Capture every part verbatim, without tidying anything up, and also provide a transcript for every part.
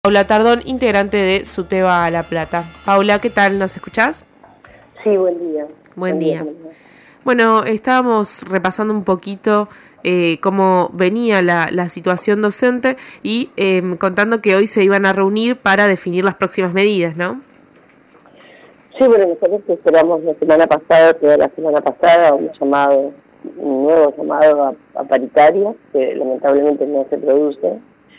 Paula Tardón, integrante de SUTEBA La Plata. Paula, ¿qué tal? ¿Nos escuchás? Sí, buen día. Buen, buen día. día. Bueno, estábamos repasando un poquito eh, cómo venía la, la situación docente y eh, contando que hoy se iban a reunir para definir las próximas medidas, ¿no? Sí, bueno, nosotros esperamos la semana pasada, toda la semana pasada, un llamado, un nuevo llamado a, a paritaria, que lamentablemente no se produce,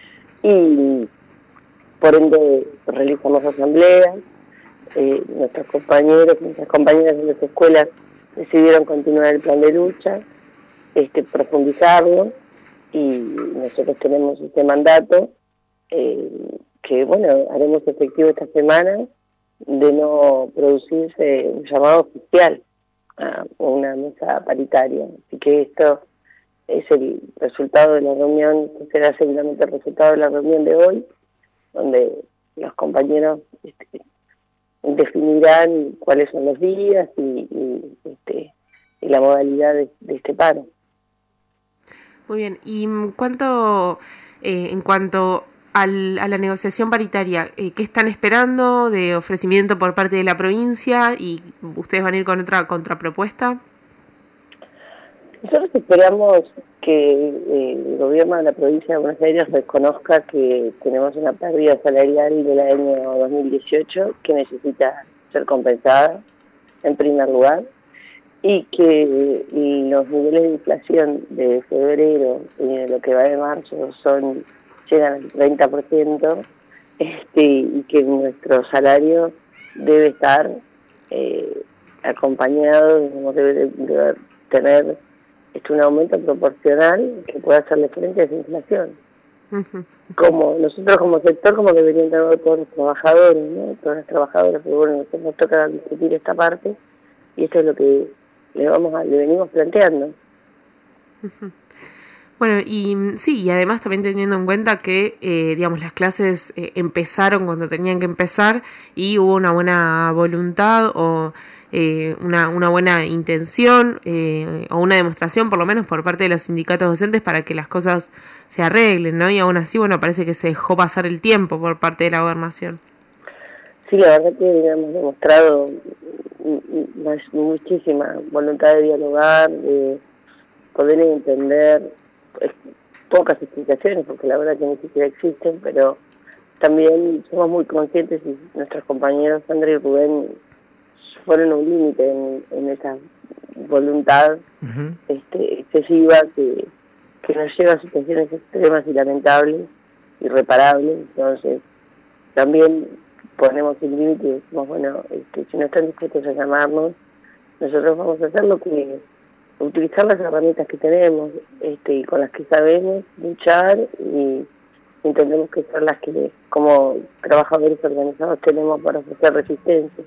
y por ende realizamos asambleas. Eh, nuestros compañeros y nuestras compañeras de las escuelas decidieron continuar el plan de lucha, este, profundizarlo, y nosotros tenemos este mandato eh, que, bueno, haremos efectivo esta semana de no producirse un llamado oficial a una mesa paritaria. Así que esto es el resultado de la reunión, que será seguramente el resultado de la reunión de hoy, donde los compañeros este, definirán cuáles son los días y, y, este, y la modalidad de, de este paro. Muy bien, y cuánto, eh, en cuanto al, a la negociación paritaria, eh, ¿qué están esperando de ofrecimiento por parte de la provincia y ustedes van a ir con otra contrapropuesta? Nosotros esperamos que eh, el gobierno de la provincia de Buenos Aires reconozca que tenemos una pérdida salarial del año dos mil dieciocho que necesita ser compensada en primer lugar, y que los niveles de inflación de febrero y de lo que va de marzo son llegan al treinta por ciento, este, y que nuestro salario debe estar eh, acompañado, debe, debe tener este, un aumento proporcional que pueda hacerle frente a esa inflación. Uh-huh. Como nosotros como sector, como deberían tener todos los trabajadores, ¿no? Todos los trabajadores, pero bueno, nosotros nos toca discutir esta parte, y esto es lo que le vamos a, le venimos planteando. Uh-huh. Bueno, y sí, y además también teniendo en cuenta que, eh, digamos, las clases eh, empezaron cuando tenían que empezar y hubo una buena voluntad o eh, una, una buena intención eh, o una demostración, por lo menos, por parte de los sindicatos docentes para que las cosas se arreglen, ¿no? Y aún así, bueno, parece que se dejó pasar el tiempo por parte de la gobernación. Sí, la verdad que hemos demostrado muchísima voluntad de dialogar, de poder entender, pues, pocas explicaciones, porque la verdad que ni siquiera existen, pero también somos muy conscientes y nuestros compañeros Sandra y Rubén fueron un límite en, en esa voluntad uh-huh. este, excesiva que, que nos lleva a situaciones extremas y lamentables, irreparables. Entonces también ponemos el límite y decimos, bueno, este, si no están dispuestos a llamarnos, nosotros vamos a hacer lo que utilizar las herramientas que tenemos este, y con las que sabemos luchar, y entendemos que son las que como trabajadores organizados tenemos para ofrecer resistencia.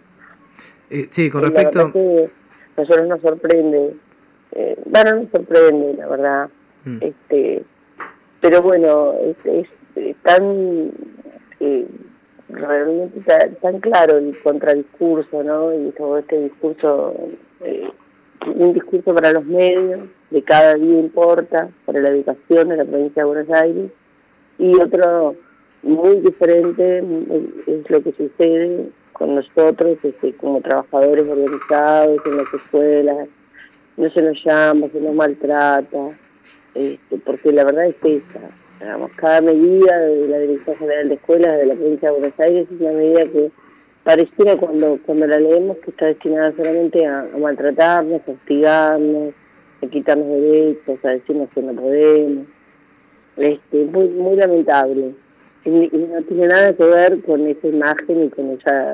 Eh, sí, con y respecto... La verdad que a nosotros nos sorprende, eh, bueno, nos sorprende, la verdad, mm. este pero bueno, es, es, es tan... Eh, realmente tan, tan claro el contradiscurso, ¿no? Y todo este discurso, eh, un discurso para los medios, de cada día importa, para la educación de la provincia de Buenos Aires, y otro muy diferente es lo que sucede con nosotros este, como trabajadores organizados en las escuelas. No se nos llama, se nos maltrata, este, porque la verdad es esta. Digamos, cada medida de la Dirección General de Escuelas de la provincia de Buenos Aires es una medida que pareciera cuando cuando la leemos que está destinada solamente a, a maltratarnos, a hostigarnos, a quitarnos derechos, a decirnos que no podemos. Este, muy muy lamentable. Y, y no tiene nada que ver con esa imagen y con esa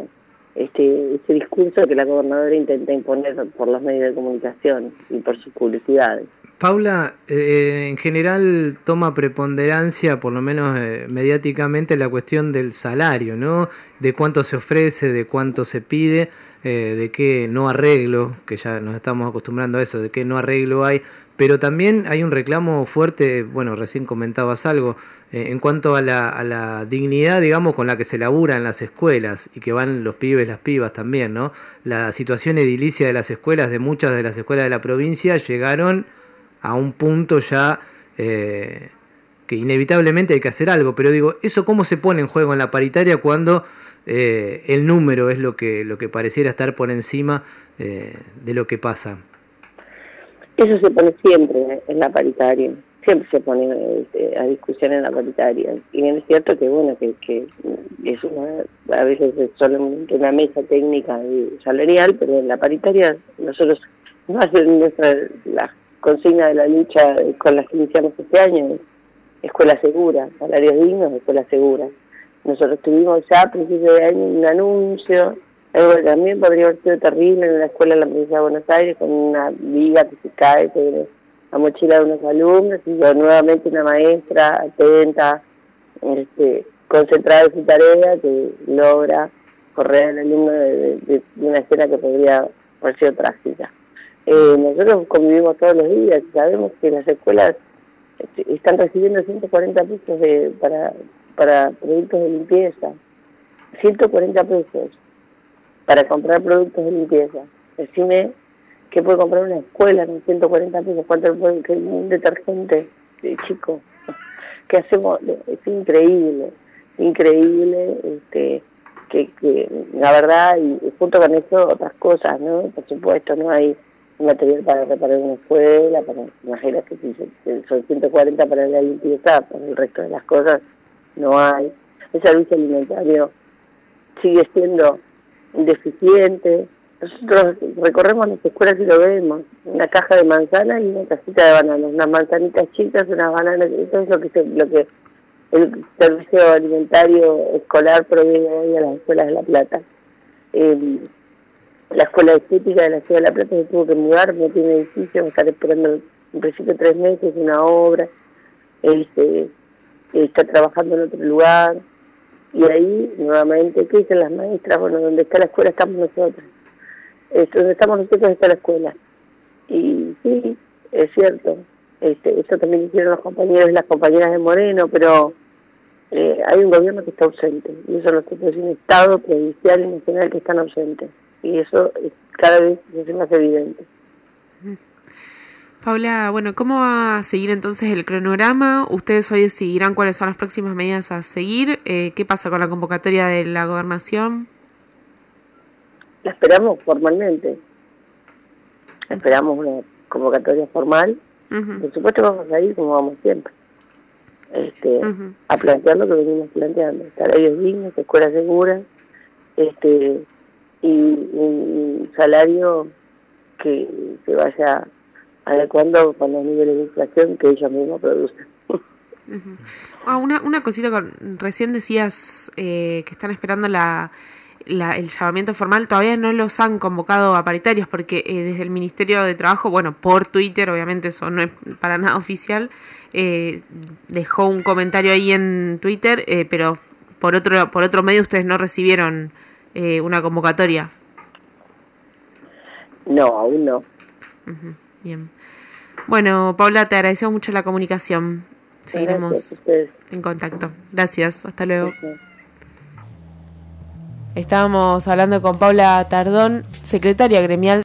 este ese discurso que la gobernadora intenta imponer por los medios de comunicación y por sus publicidades. Paula, eh, en general toma preponderancia, por lo menos eh, mediáticamente, la cuestión del salario, ¿no? De cuánto se ofrece, de cuánto se pide, eh, de qué no arreglo, que ya nos estamos acostumbrando a eso, de qué no arreglo hay, pero también hay un reclamo fuerte, bueno, recién comentabas algo, eh, en cuanto a la, a la dignidad, digamos, con la que se labura en las escuelas y que van los pibes, las pibas también, ¿no? La situación edilicia de las escuelas, de muchas de las escuelas de la provincia, llegaron a un punto ya eh, que inevitablemente hay que hacer algo, pero digo, ¿eso cómo se pone en juego en la paritaria cuando eh, el número es lo que, lo que pareciera estar por encima eh, de lo que pasa? Eso se pone siempre en la paritaria, siempre se pone eh, a discusión en la paritaria. Y bien es cierto que, bueno, que, que es una, a veces es solamente una mesa técnica y salarial, pero en la paritaria nosotros, no hacen nuestra, la consigna de la lucha con las que iniciamos este año, escuela segura, salarios dignos, escuela segura. Nosotros tuvimos ya a principios de año un anuncio, algo que también podría haber sido terrible en una escuela en la provincia de Buenos Aires, con una viga que se cae sobre la mochila de unos alumnos, y yo nuevamente una maestra atenta, este, concentrada en su tarea, que logra correr al alumno de, de, de una escena que podría haber sido trágica. Eh, nosotros convivimos todos los días, sabemos que las escuelas están recibiendo ciento cuarenta pesos de, para, para productos de limpieza, ciento cuarenta pesos para comprar productos de limpieza. Decime qué puede comprar una escuela con ciento cuarenta pesos, cuánto puede que un detergente, eh, chico, ¿qué hacemos? Es increíble, increíble, este, que, que la verdad, y junto con eso otras cosas, ¿no? Por supuesto, no hay material para reparar una escuela, para, imagínate que son ciento cuarenta para la limpieza, para el resto de las cosas no hay. El servicio alimentario sigue siendo deficiente. Nosotros recorremos las escuelas y lo vemos, una caja de manzanas y una cajita de bananas, unas manzanitas chicas, unas bananas, eso es lo que se, lo que el servicio alimentario escolar provee hoy a las escuelas de La Plata. Eh, La escuela de estética de la ciudad de La Plata se tuvo que mudar, no tiene edificio, va a estar esperando en principio tres meses una obra, este, está trabajando en otro lugar, y ahí nuevamente, ¿qué dicen las maestras? Bueno, donde está la escuela estamos nosotros, este, donde estamos nosotros está la escuela. Y sí, es cierto, este, eso también hicieron los compañeros y las compañeras de Moreno, pero eh, hay un gobierno que está ausente, y eso nosotros es un Estado provincial y nacional que están ausentes. Y eso cada vez es más evidente. Paula, bueno, ¿cómo va a seguir entonces el cronograma? ¿Ustedes hoy decidirán cuáles son las próximas medidas a seguir? Eh, ¿Qué pasa con la convocatoria de la gobernación? La esperamos formalmente. Esperamos una convocatoria formal. Uh-huh. Por supuesto vamos a ir como vamos siempre. Este, uh-huh. A plantear lo que venimos planteando. Salarios dignos, escuelas seguras, este... y un salario que se vaya adecuando con los niveles de inflación que ellos mismos producen. Uh-huh. Ah, una, una cosita, con, recién decías eh, que están esperando la, la, el llamamiento formal, todavía no los han convocado a paritarios porque eh, desde el Ministerio de Trabajo, bueno, por Twitter, obviamente eso no es para nada oficial, eh, dejó un comentario ahí en Twitter, eh, pero por otro, por otro medio ustedes no recibieron Eh, una convocatoria. No, aún no. Uh-huh. Bien. Bueno, Paula, te agradecemos mucho la comunicación. Seguiremos en contacto. Gracias, hasta luego. Gracias. Estábamos hablando con Paula Tardón, secretaria gremial